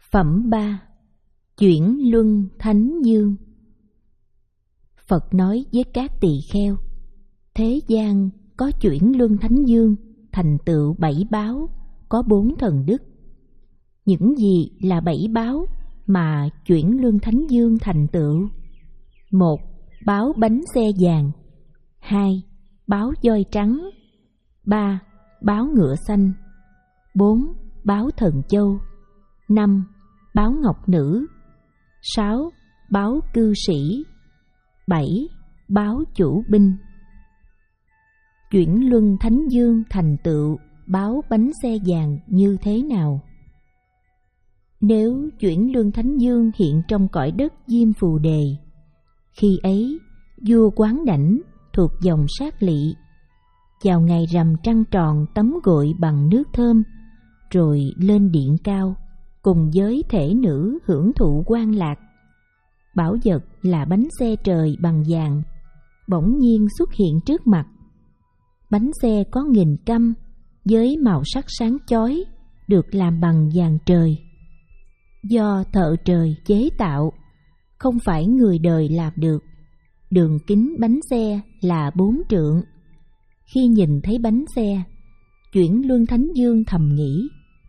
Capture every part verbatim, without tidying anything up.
Phẩm ba. Chuyển luân thánh dương. Phật nói với các tỳ kheo: thế gian có chuyển luân thánh dương, thành tựu bảy báo, có bốn thần đức. Những gì là bảy báo mà chuyển luân thánh dương thành tựu? Một, báo bánh xe vàng. Hai, báo voi trắng. Ba, báo ngựa xanh. Bốn, báo thần châu. Năm, báo ngọc nữ. Sáu, báo cư sĩ. Bảy, báo chủ binh. Chuyển luân thánh dương thành tựu báo bánh xe vàng như thế nào? Nếu chuyển luân thánh dương hiện trong cõi đất Diêm Phù Đề, khi ấy vua Quán Đảnh thuộc dòng Sát Lị, vào ngày rằm trăng tròn tắm gội bằng nước thơm, rồi lên điện cao cùng với thể nữ hưởng thụ quan lạc. Bảo vật là bánh xe trời bằng vàng bỗng nhiên xuất hiện trước mặt. Bánh xe có nghìn căm với màu sắc sáng chói, được làm bằng vàng trời, do thợ trời chế tạo, không phải người đời làm được. Đường kính bánh xe là bốn trượng. Khi nhìn thấy bánh xe, chuyển luân thánh dương thầm nghĩ: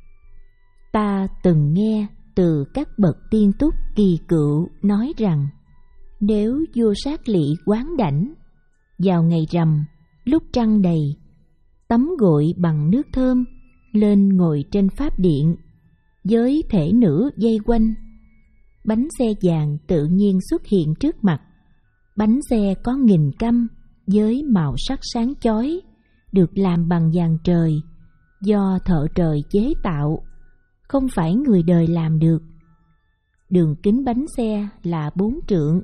ta từng nghe từ các bậc tiên túc kỳ cựu nói rằng, nếu vua Sát Lị Quán Đảnh vào ngày rằm lúc trăng đầy, tắm gội bằng nước thơm, lên ngồi trên pháp điện với thể nữ dây quanh, bánh xe vàng tự nhiên xuất hiện trước mặt. Bánh xe có nghìn căm với màu sắc sáng chói, được làm bằng vàng trời, do thợ trời chế tạo, không phải người đời làm được. Đường kính bánh xe là bốn trượng.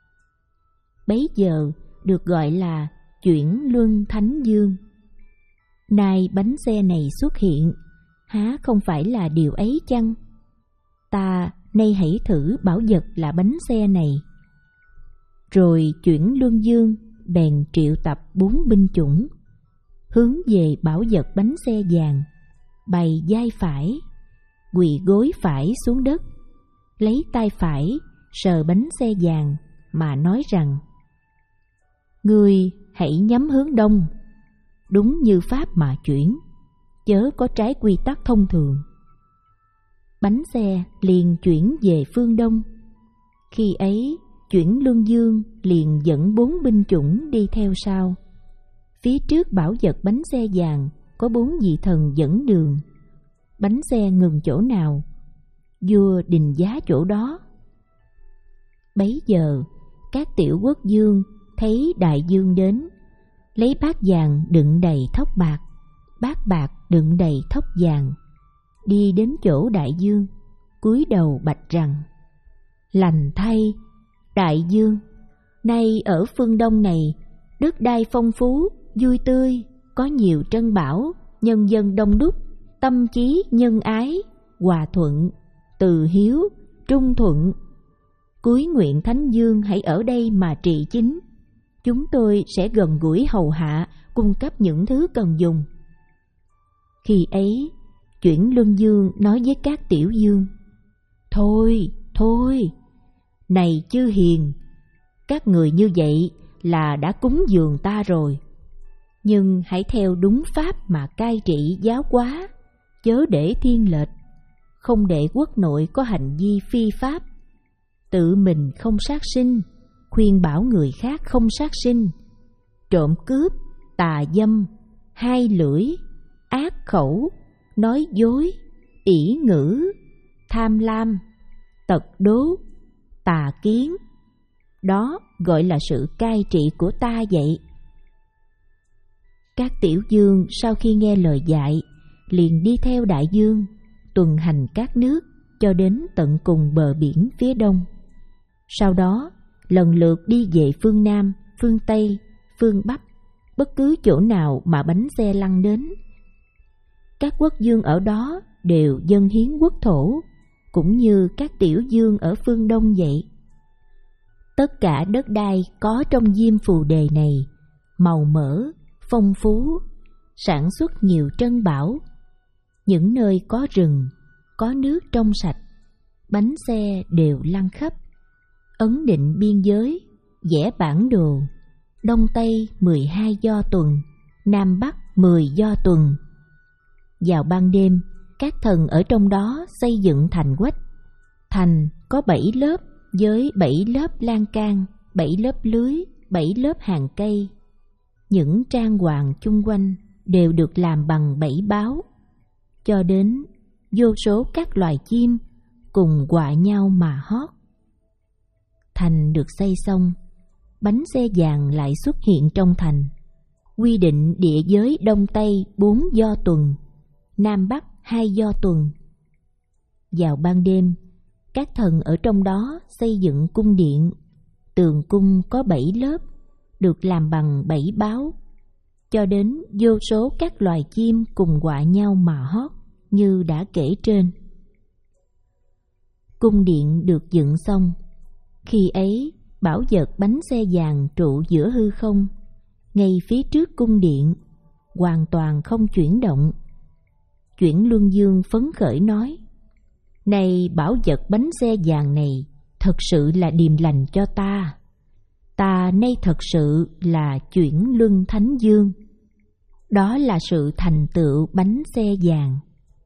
Bấy giờ được gọi là chuyển luân thánh dương. Nay bánh xe này xuất hiện, há không phải là điều ấy chăng? Ta nay hãy thử bảo vật là bánh xe này. Rồi chuyển luân dương bèn triệu tập bốn binh chủng, hướng về bảo vật bánh xe vàng, bày vai phải, quỳ gối phải xuống đất, lấy tay phải sờ bánh xe vàng mà nói rằng: ngươi hãy nhắm hướng đông, đúng như pháp mà chuyển, chớ có trái quy tắc thông thường. Bánh xe liền chuyển về phương đông. Khi ấy chuyển luân dương liền dẫn bốn binh chủng đi theo sau. Phía trước bảo vật bánh xe vàng có bốn vị thần dẫn đường. Bánh xe ngừng chỗ nào, vua định giá chỗ đó. Bấy giờ các tiểu quốc vương thấy đại dương đến, lấy bát vàng đựng đầy thóc bạc, bát bạc đựng đầy thóc vàng, đi đến chỗ đại dương, cúi đầu bạch rằng: lành thay, đại dương, nay ở phương đông này, đất đai phong phú, vui tươi, có nhiều trân bảo, nhân dân đông đúc, tâm chí nhân ái, hòa thuận, từ hiếu, trung thuận. Cúi nguyện thánh dương hãy ở đây mà trị chính. Chúng tôi sẽ gần gũi hầu hạ, cung cấp những thứ cần dùng. Khi ấy chuyển luân dương nói với các tiểu dương: thôi, thôi, này chư hiền, các người như vậy là đã cúng dường ta rồi. Nhưng hãy theo đúng pháp mà cai trị giáo hóa, chớ để thiên lệch, không để quốc nội có hành vi phi pháp. Tự mình không sát sinh, khuyên bảo người khác không sát sinh. Trộm cướp, tà dâm, hai lưỡi, ác khẩu, nói dối, ỷ ngữ, tham lam, tật đố, tà kiến, đó gọi là sự cai trị của ta vậy. Các tiểu dương sau khi nghe lời dạy, liền đi theo đại dương, tuần hành các nước cho đến tận cùng bờ biển phía đông. Sau đó lần lượt đi về phương Nam, phương Tây, phương Bắc, bất cứ chỗ nào mà bánh xe lăn đến. Các quốc vương ở đó đều dâng hiến quốc thổ, cũng như các tiểu dương ở phương Đông vậy. Tất cả đất đai có trong Diêm Phù Đề này màu mỡ, phong phú, sản xuất nhiều trân bảo. Những nơi có rừng, có nước trong sạch, bánh xe đều lăn khắp. Ấn định biên giới, vẽ bản đồ, Đông Tây mười hai do tuần, Nam Bắc mười do tuần. Vào ban đêm, các thần ở trong đó xây dựng thành quách. Thành có bảy lớp với bảy lớp lan can, bảy lớp lưới, bảy lớp hàng cây. Những trang hoàng chung quanh đều được làm bằng bảy báo, cho đến vô số các loài chim cùng quạ nhau mà hót. Thành được xây xong, bánh xe vàng lại xuất hiện trong thành, quy định địa giới Đông Tây bốn do tuần, Nam Bắc hai do tuần. Vào ban đêm, các thần ở trong đó xây dựng cung điện. Tường cung có bảy lớp, được làm bằng bảy báo, cho đến vô số các loài chim cùng quạ nhau mà hót như đã kể trên. Cung điện được dựng xong, khi ấy bảo vật bánh xe vàng trụ giữa hư không, ngay phía trước cung điện, hoàn toàn không chuyển động. Chuyển Luân Dương phấn khởi nói: này bảo vật bánh xe vàng này thật sự là điềm lành cho ta. Ta nay thật sự là Chuyển Luân Thánh Dương. Đó là sự thành tựu bánh xe vàng.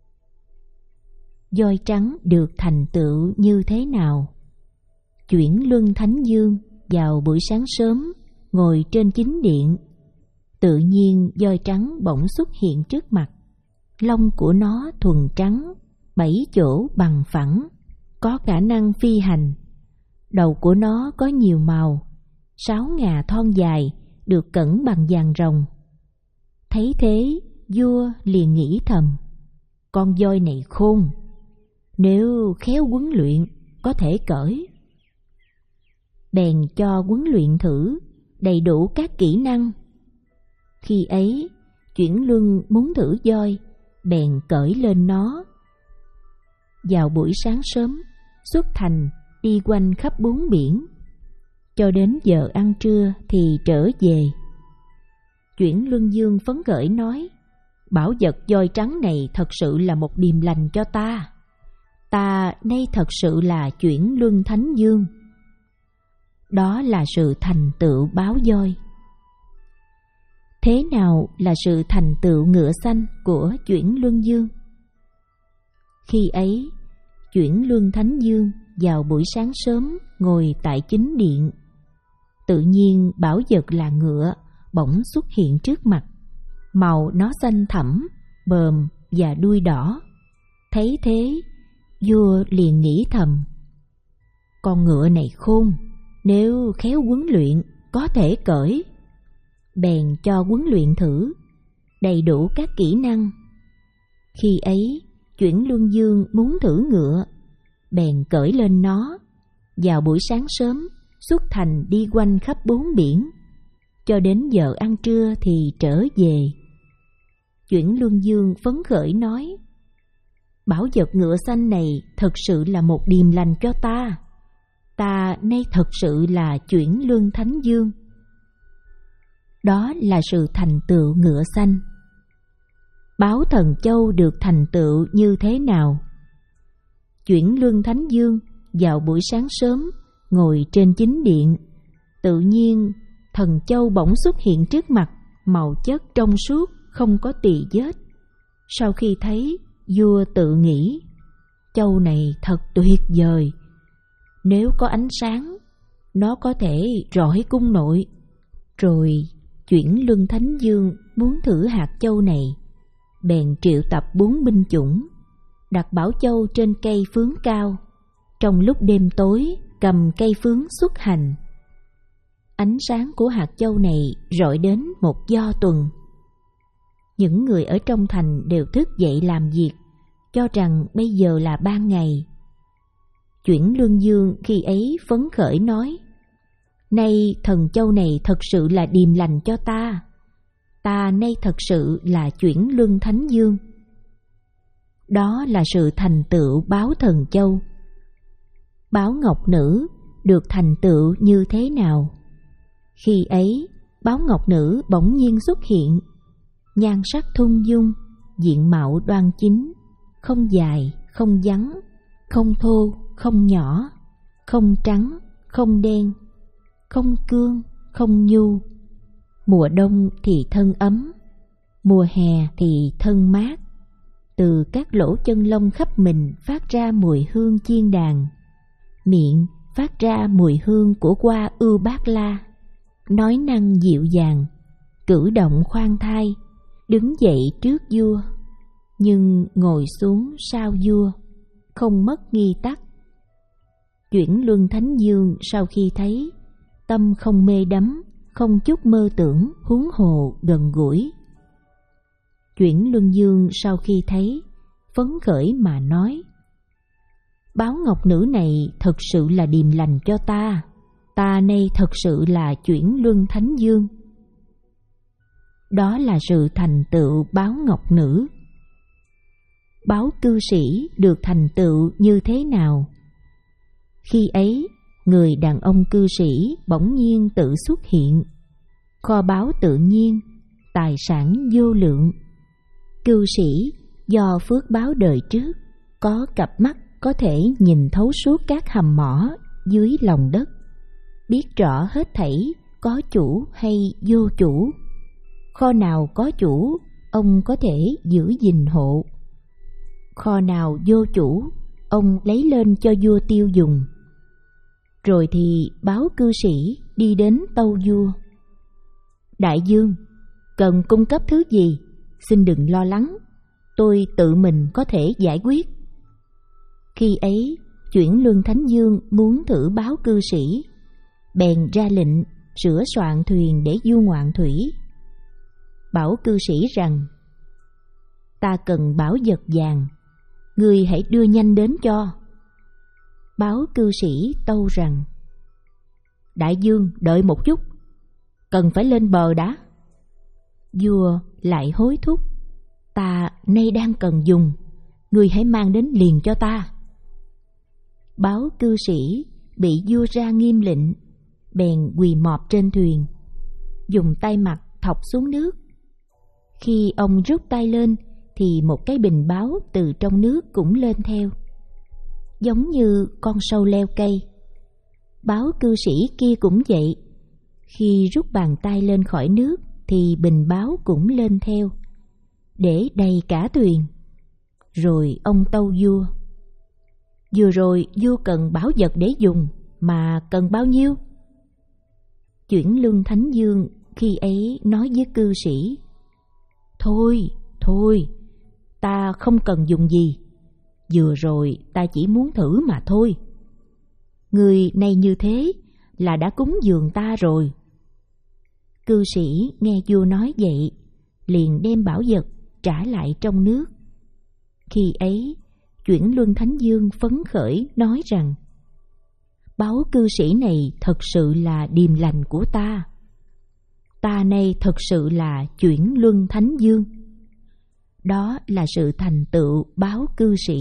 Voi trắng được thành tựu như thế nào? Chuyển Luân Thánh Dương vào buổi sáng sớm ngồi trên chính điện. Tự nhiên voi trắng bỗng xuất hiện trước mặt. Lông của nó thuần trắng, bảy chỗ bằng phẳng, có khả năng phi hành. Đầu của nó có nhiều màu, sáu ngà thon dài được cẩn bằng vàng rồng. Thấy thế, vua liền nghĩ thầm: con voi này khôn, nếu khéo huấn luyện có thể cởi. Bèn cho huấn luyện thử đầy đủ các kỹ năng. Khi ấy, Chuyển Luân muốn thử voi, bèn cởi lên nó. Vào buổi sáng sớm, xuất thành đi quanh khắp bốn biển, cho đến giờ ăn trưa thì trở về. Chuyển Luân Dương phấn khởi nói: bảo vật voi trắng này thật sự là một điềm lành cho ta. Ta nay thật sự là Chuyển Luân Thánh Dương. Đó là sự thành tựu báo voi. Thế nào là sự thành tựu ngựa xanh của Chuyển Luân Dương? Khi ấy, Chuyển Luân Thánh Dương vào buổi sáng sớm ngồi tại chính điện. Tự nhiên bảo vật là ngựa bỗng xuất hiện trước mặt. Màu nó xanh thẳm, bờm và đuôi đỏ. Thấy thế, vua liền nghĩ thầm: con ngựa này khôn, nếu khéo huấn luyện có thể cởi. Bèn cho huấn luyện thử đầy đủ các kỹ năng. Khi ấy, Chuyển Luân Dương muốn thử ngựa, bèn cởi lên nó. Vào buổi sáng sớm, xuất thành đi quanh khắp bốn biển, cho đến giờ ăn trưa thì trở về. Chuyển Luân Dương phấn khởi nói: bảo vật ngựa xanh này thật sự là một điềm lành cho ta. Ta nay thật sự là Chuyển Luân Thánh Dương. Đó là sự thành tựu ngựa xanh. Báo Thần Châu được thành tựu như thế nào? Chuyển Luân Thánh Dương vào buổi sáng sớm ngồi trên chính điện. Tự nhiên Thần Châu bỗng xuất hiện trước mặt, màu chất trong suốt, không có tì vết. Sau khi thấy, vua tự nghĩ: châu này thật tuyệt vời. Nếu có ánh sáng, nó có thể rọi cung nội. Rồi Chuyển Luân Thánh Dương muốn thử hạt châu này, bèn triệu tập bốn binh chủng, đặt bảo châu trên cây phướng cao. Trong lúc đêm tối, cầm cây phướng xuất hành. Ánh sáng của hạt châu này rọi đến một do tuần. Những người ở trong thành đều thức dậy làm việc, cho rằng bây giờ là ban ngày. Chuyển Luân Dương khi ấy phấn khởi nói: nay thần châu này thật sự là điềm lành cho ta. Ta nay thật sự là Chuyển Luân Thánh Dương. Đó là sự thành tựu báo Thần Châu. Báo Ngọc Nữ được thành tựu như thế nào? Khi ấy, báo Ngọc Nữ bỗng nhiên xuất hiện. Nhan sắc thung dung, diện mạo đoan chính, không dài, không vắn, không thô, không nhỏ, không trắng, không đen, không cương, không nhu. Mùa đông thì thân ấm, mùa hè thì thân mát. Từ các lỗ chân lông khắp mình phát ra mùi hương chiên đàn. Miệng phát ra mùi hương của hoa ưu bát la. Nói năng dịu dàng, cử động khoan thai, đứng dậy trước vua, nhưng ngồi xuống sau vua, không mất nghi tắc. Chuyển Luân Thánh Dương sau khi thấy, tâm không mê đắm, không chút mơ tưởng, huống hồ gần gũi. Chuyển Luân Dương sau khi thấy, phấn khởi mà nói: báo ngọc nữ này thật sự là điềm lành cho ta, ta nay thật sự là Chuyển Luân Thánh Dương. Đó là sự thành tựu báo ngọc nữ. Báo cư sĩ được thành tựu như thế nào? Khi ấy, người đàn ông cư sĩ bỗng nhiên tự xuất hiện, kho báu tự nhiên, tài sản vô lượng. Cư sĩ do phước báo đời trước, có cặp mắt có thể nhìn thấu suốt các hầm mỏ dưới lòng đất, biết rõ hết thảy có chủ hay vô chủ. Kho nào có chủ, ông có thể giữ gìn hộ. Kho nào vô chủ, ông lấy lên cho vua tiêu dùng. Rồi thì báo cư sĩ đi đến tâu vua: đại dương, cần cung cấp thứ gì, xin đừng lo lắng, tôi tự mình có thể giải quyết. Khi ấy, Chuyển Luân Thánh Dương muốn thử báo cư sĩ, bèn ra lệnh sửa soạn thuyền để du ngoạn thủy. Bảo cư sĩ rằng: ta cần bảo vật vàng, ngươi hãy đưa nhanh đến cho. Báo cư sĩ tâu rằng: đại dương, đợi một chút, cần phải lên bờ đã. Vua lại hối thúc: ta nay đang cần dùng, ngươi hãy mang đến liền cho ta. Báo cư sĩ bị vua ra nghiêm lệnh, bèn quỳ mọp trên thuyền, dùng tay mặt thọc xuống nước. Khi ông rút tay lên thì một cái bình báo từ trong nước cũng lên theo, giống như con sâu leo cây. Báo cư sĩ kia cũng vậy, khi rút bàn tay lên khỏi nước thì bình báo cũng lên theo, để đầy cả thuyền. Rồi ông tâu vua: vừa rồi vua cần bảo vật để dùng, mà cần bao nhiêu? Chuyển Luân Thánh Dương khi ấy nói với cư sĩ: thôi, thôi, ta không cần dùng gì, vừa rồi ta chỉ muốn thử mà thôi. Người này như thế là đã cúng dường ta rồi. Cư sĩ nghe vua nói vậy, liền đem bảo vật trả lại trong nước. Khi ấy, Chuyển Luân Thánh Dương phấn khởi nói rằng: báo cư sĩ này thật sự là điềm lành của ta, ta nay thật sự là Chuyển Luân Thánh Dương. Đó là sự thành tựu báo cư sĩ.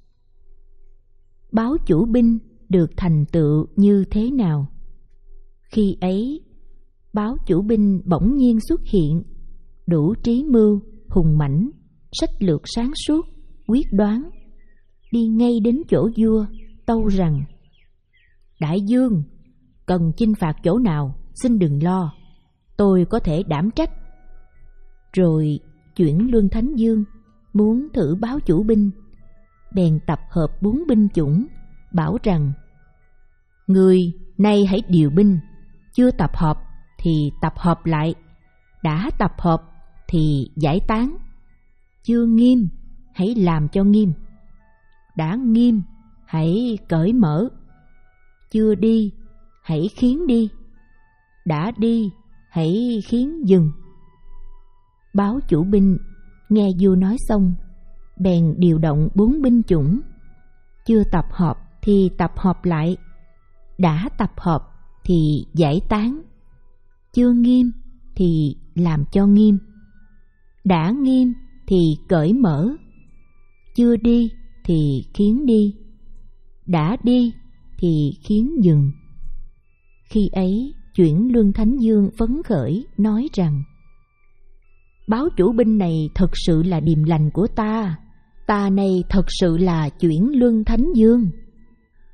Báo chủ binh được thành tựu như thế nào? Khi ấy, báo chủ binh bỗng nhiên xuất hiện, đủ trí mưu, hùng mãnh, sách lược sáng suốt, quyết đoán, đi ngay đến chỗ vua, tâu rằng: đại dương, cần chinh phạt chỗ nào, xin đừng lo, tôi có thể đảm trách. Rồi Chuyển Luân Thánh Dương muốn thử báo chủ binh, bèn tập hợp bốn binh chủng, bảo rằng: người nay hãy điều binh, chưa tập hợp thì tập hợp lại, đã tập hợp thì giải tán, chưa nghiêm hãy làm cho nghiêm, đã nghiêm hãy cởi mở, chưa đi hãy khiến đi, đã đi hãy khiến dừng. Báo chủ binh nghe vua nói xong, bèn điều động bốn binh chủng, chưa tập hợp thì tập hợp lại, đã tập hợp thì giải tán, chưa nghiêm thì làm cho nghiêm, đã nghiêm thì cởi mở, chưa đi thì khiến đi, đã đi thì khiến dừng. Khi ấy, Chuyển Luân Thánh Dương phấn khởi nói rằng: báo chủ binh này thật sự là điềm lành của ta, ta này thật sự là Chuyển Luân Thánh Dương.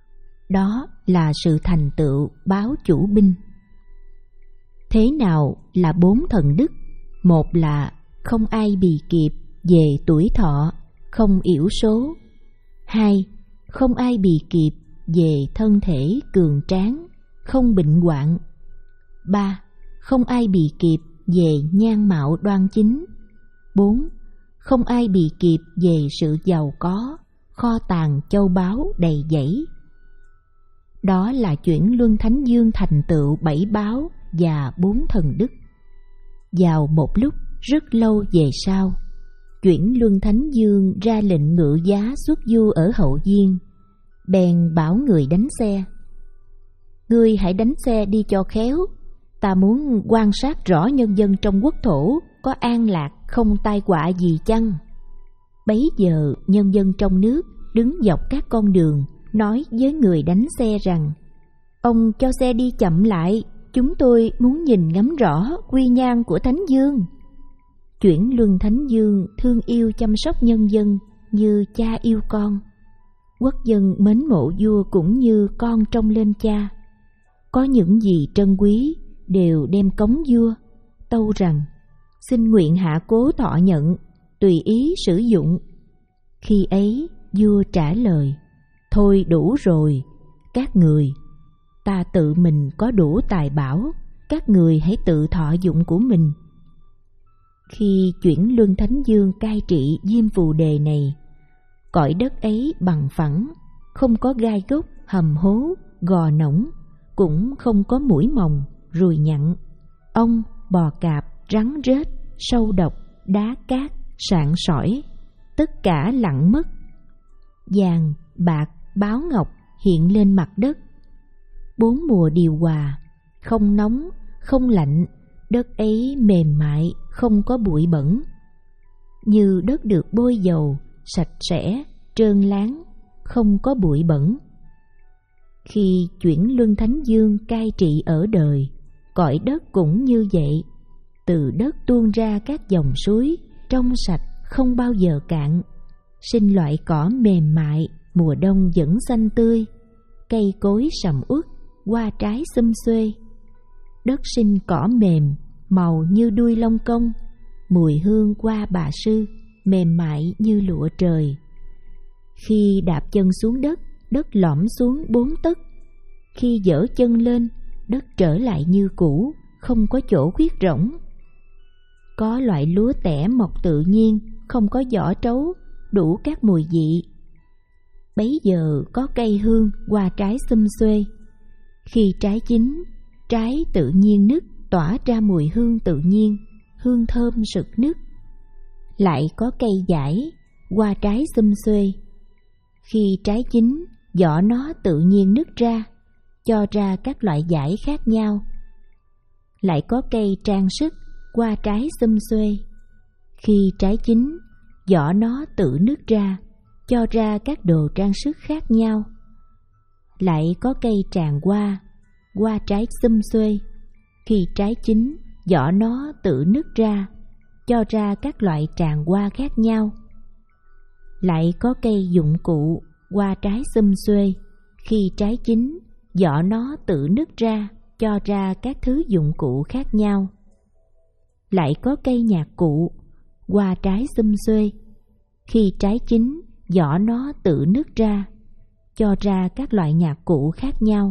Đó là sự thành tựu báo chủ binh. Thế nào là bốn thần đức? Một là không ai bì kịp về tuổi thọ, không yểu số. Hai, không ai bì kịp về thân thể cường tráng, không bệnh hoạn. Ba, không ai bì kịp về nhan mạo đoan chính. Bốn, không ai bì kịp về sự giàu có, kho tàng châu báu đầy dẫy. Đó là chuyển luân thánh dương thành tựu bảy báo và bốn thần đức. Vào một lúc rất lâu về sau, chuyển luân thánh dương ra lệnh ngự giá xuất du ở hậu viên, bèn bảo người đánh xe: ngươi hãy đánh xe đi cho khéo, ta muốn quan sát rõ nhân dân trong quốc thổ có an lạc không tai họa gì chăng. Bấy giờ nhân dân trong nước đứng dọc các con đường nói với người đánh xe rằng: ông cho xe đi chậm lại, chúng tôi muốn nhìn ngắm rõ quy nhan của Thánh Dương. Chuyển luân Thánh Dương thương yêu chăm sóc nhân dân như cha yêu con. Quốc dân mến mộ vua cũng như con trông lên cha. Có những gì trân quý đều đem cống vua, tâu rằng: xin nguyện hạ cố thọ nhận, tùy ý sử dụng. Khi ấy vua trả lời: thôi đủ rồi, các người, ta tự mình có đủ tài bảo, các người hãy tự thọ dụng của mình. Khi chuyển luân Thánh Dương cai trị Diêm Phù Đề này, cõi đất ấy bằng phẳng, không có gai gốc, hầm hố, gò nổng, cũng không có muỗi mồng, ruồi nhặn, ong, bò cạp, rắn rết, sâu độc, đá cát, sạn sỏi, tất cả lặng mất. Vàng, bạc, báo ngọc hiện lên mặt đất. Bốn mùa điều hòa, không nóng, không lạnh, đất ấy mềm mại, không có bụi bẩn. Như đất được bôi dầu, sạch sẽ, trơn láng, không có bụi bẩn. Khi chuyển luân Thánh Dương cai trị ở đời, cõi đất cũng như vậy. Từ đất tuôn ra các dòng suối, trong sạch, không bao giờ cạn. Sinh loại cỏ mềm mại, mùa đông vẫn xanh tươi. Cây cối sầm uất, hoa trái xum xuê. Đất sinh cỏ mềm, màu như đuôi lông công, mùi hương hoa bà sư, mềm mại như lụa trời. Khi đạp chân xuống đất, đất lõm xuống bốn tấc. Khi giở chân lên, đất trở lại như cũ, không có chỗ khuyết rỗng. Có loại lúa tẻ mọc tự nhiên, không có vỏ trấu, đủ các mùi vị. Bấy giờ có cây hương, hoa trái xum xuê. Khi trái chín, trái tự nhiên nứt, tỏa ra mùi hương tự nhiên, hương thơm sực nức. Lại có cây dải, hoa trái xum xuê. Khi trái chín, vỏ nó tự nhiên nứt ra, cho ra các loại dải khác nhau. Lại có cây trang sức, hoa trái xum xuê. Khi trái chín, vỏ nó tự nứt ra, cho ra các đồ trang sức khác nhau. Lại có cây tràng hoa, hoa trái xum xuê. Khi trái chín, vỏ nó tự nứt ra, cho ra các loại tràng hoa khác nhau. Lại có cây dụng cụ, hoa trái xum xuê. Khi trái chín, vỏ nó tự nứt ra, cho ra các thứ dụng cụ khác nhau. Lại có cây nhạc cụ, hoa trái xum xuê. Khi trái chín, vỏ nó tự nứt ra, cho ra các loại nhạc cụ khác nhau.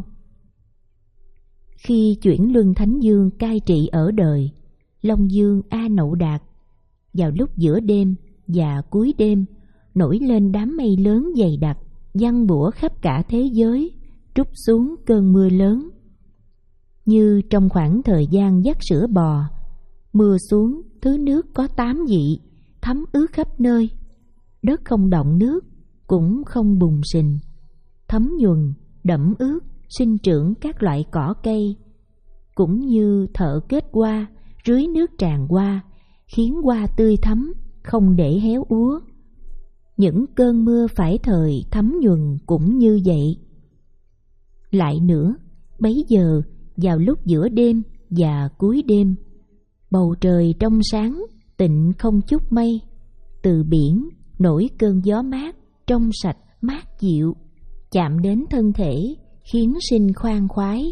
Khi chuyển luân Thánh Dương cai trị ở đời, Long Dương A Nậu Đạt, vào lúc giữa đêm và cuối đêm nổi lên đám mây lớn dày đặc, giăng bủa khắp cả thế giới, trút xuống cơn mưa lớn. Như trong khoảng thời gian dắt sữa bò, mưa xuống thứ nước có tám vị, thấm ướt khắp nơi. Đất không động nước, cũng không bùn sình, thấm nhuần, đẫm ướt, sinh trưởng các loại cỏ cây. Cũng như thợ kết hoa, rưới nước tràn hoa, khiến hoa tươi thắm, không để héo úa. Những cơn mưa phải thời thấm nhuần cũng như vậy. Lại nữa, bấy giờ vào lúc giữa đêm và cuối đêm, bầu trời trong sáng, tịnh không chút mây. Từ biển nổi cơn gió mát, trong sạch, mát dịu, chạm đến thân thể, khiến sinh khoan khoái.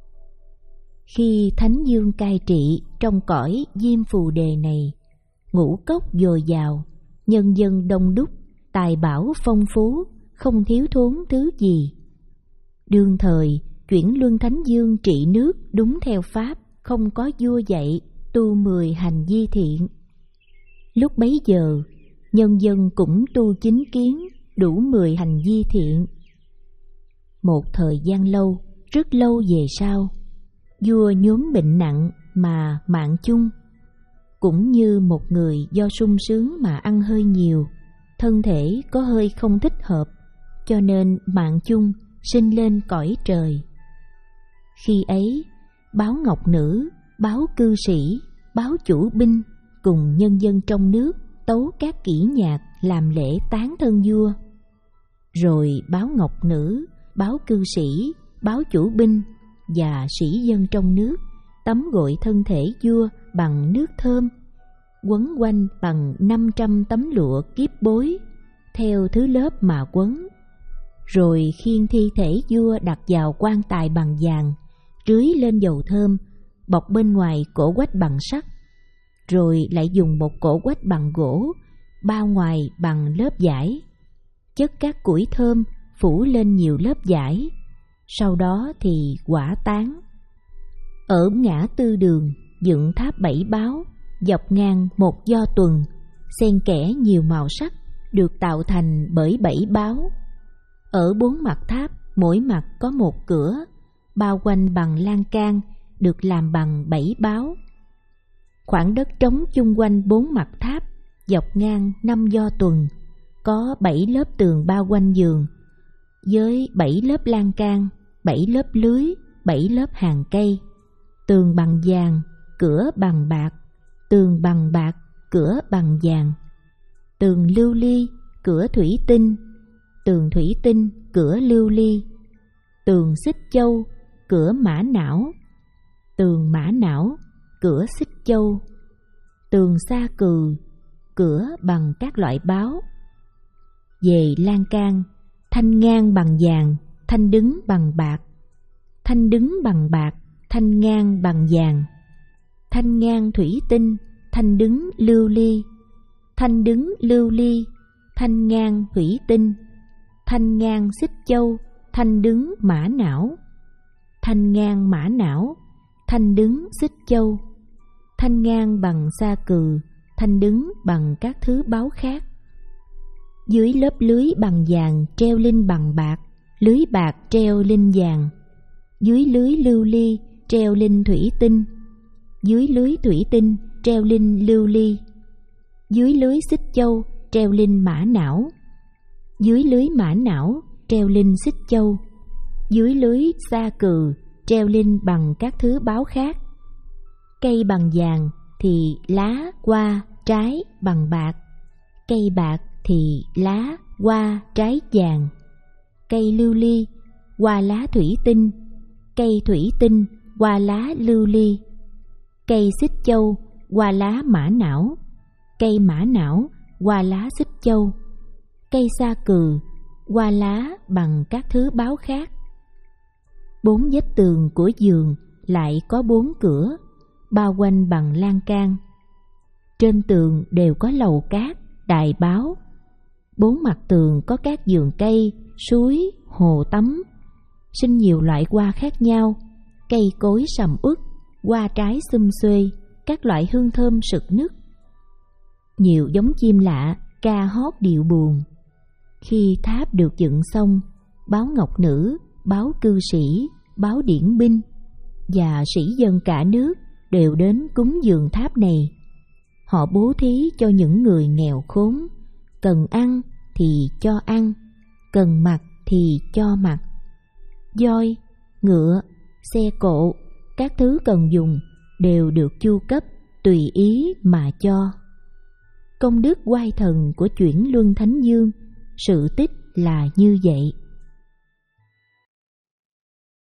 Khi Thánh Dương cai trị trong cõi Diêm Phù Đề này, ngũ cốc dồi dào, nhân dân đông đúc, tài bảo phong phú, không thiếu thốn thứ gì. Đương thời, Chuyển Luân Thánh Dương trị nước đúng theo pháp, không có vua dạy, tu mười hành vi thiện. Lúc bấy giờ, nhân dân cũng tu chính kiến, đủ mười hành vi thiện. Một thời gian lâu, rất lâu về sau, vua nhốm bệnh nặng mà mạng chung. Cũng như một người do sung sướng mà ăn hơi nhiều, thân thể có hơi không thích hợp, cho nên mạng chung sinh lên cõi trời. Khi ấy, báo ngọc nữ, báo cư sĩ, báo chủ binh cùng nhân dân trong nước tấu các kỹ nhạc làm lễ tán thân vua. Rồi báo ngọc nữ, báo cư sĩ, báo chủ binh và sĩ dân trong nước tắm gội thân thể vua bằng nước thơm, quấn quanh bằng năm trăm tấm lụa kiếp bối, theo thứ lớp mà quấn. Rồi khiêng thi thể vua đặt vào quan tài bằng vàng, rưới lên dầu thơm, bọc bên ngoài cổ quách bằng sắt. Rồi lại dùng một cổ quách bằng gỗ, bao ngoài bằng lớp vải, chất các củi thơm phủ lên nhiều lớp vải. Sau đó thì quả táng. Ở ngã tư đường dựng tháp bảy báo, dọc ngang một do tuần, xen kẽ nhiều màu sắc, được tạo thành bởi bảy báo. Ở bốn mặt tháp, mỗi mặt có một cửa, bao quanh bằng lan can, được làm bằng bảy báo. Khoảng đất trống chung quanh bốn mặt tháp, dọc ngang năm do tuần, có bảy lớp tường bao quanh giường, với bảy lớp lan can, bảy lớp lưới, bảy lớp hàng cây. Tường bằng vàng, cửa bằng bạc, tường bằng bạc, cửa bằng vàng. Tường lưu ly, cửa thủy tinh, tường thủy tinh, cửa lưu ly. Tường xích châu, cửa mã não, tường mã não, cửa xích châu. Tường sa cừ, cửa bằng các loại báo. Về lan can, thanh ngang bằng vàng, thanh đứng bằng bạc, thanh đứng bằng bạc, thanh ngang bằng vàng. Thanh ngang thủy tinh, thanh đứng lưu ly, thanh đứng lưu ly, thanh ngang thủy tinh. Thanh ngang xích châu, thanh đứng mã não, thanh ngang mã não, thanh đứng xích châu. Thanh ngang bằng sa cừ, thanh đứng bằng các thứ báo khác. Dưới lớp lưới bằng vàng treo linh bằng bạc, lưới bạc treo linh vàng. Dưới lưới lưu ly treo linh thủy tinh, dưới lưới thủy tinh treo linh lưu ly. Dưới lưới xích châu treo linh mã não, dưới lưới mã não treo linh xích châu. Dưới lưới sa cừ treo linh bằng các thứ báo khác. Cây bằng vàng thì lá, hoa, trái bằng bạc. Cây bạc thì lá, hoa, trái vàng. Cây lưu ly, hoa lá thủy tinh. Cây thủy tinh, hoa lá lưu ly. Cây xích châu, hoa lá mã não. Cây mã não, hoa lá xích châu. Cây sa cừ, hoa lá bằng các thứ báo khác. Bốn vách tường của giường lại có bốn cửa, bao quanh bằng lan can. Trên tường đều có lầu cát, đài báo. Bốn mặt tường có các vườn cây, suối, hồ tắm, sinh nhiều loại hoa khác nhau, cây cối sầm uất, hoa trái xum xuê, các loại hương thơm sực nức. Nhiều giống chim lạ ca hót điệu buồn. Khi tháp được dựng xong, báo ngọc nữ, báo cư sĩ, báo điển binh và sĩ dân cả nước đều đến cúng dường tháp này. Họ bố thí cho những người nghèo khốn, cần ăn thì cho ăn, cần mặc thì cho mặc. Voi, ngựa, xe cộ, các thứ cần dùng đều được chu cấp tùy ý mà cho. Công đức oai thần của Chuyển Luân Thánh Dương, sự tích là như vậy.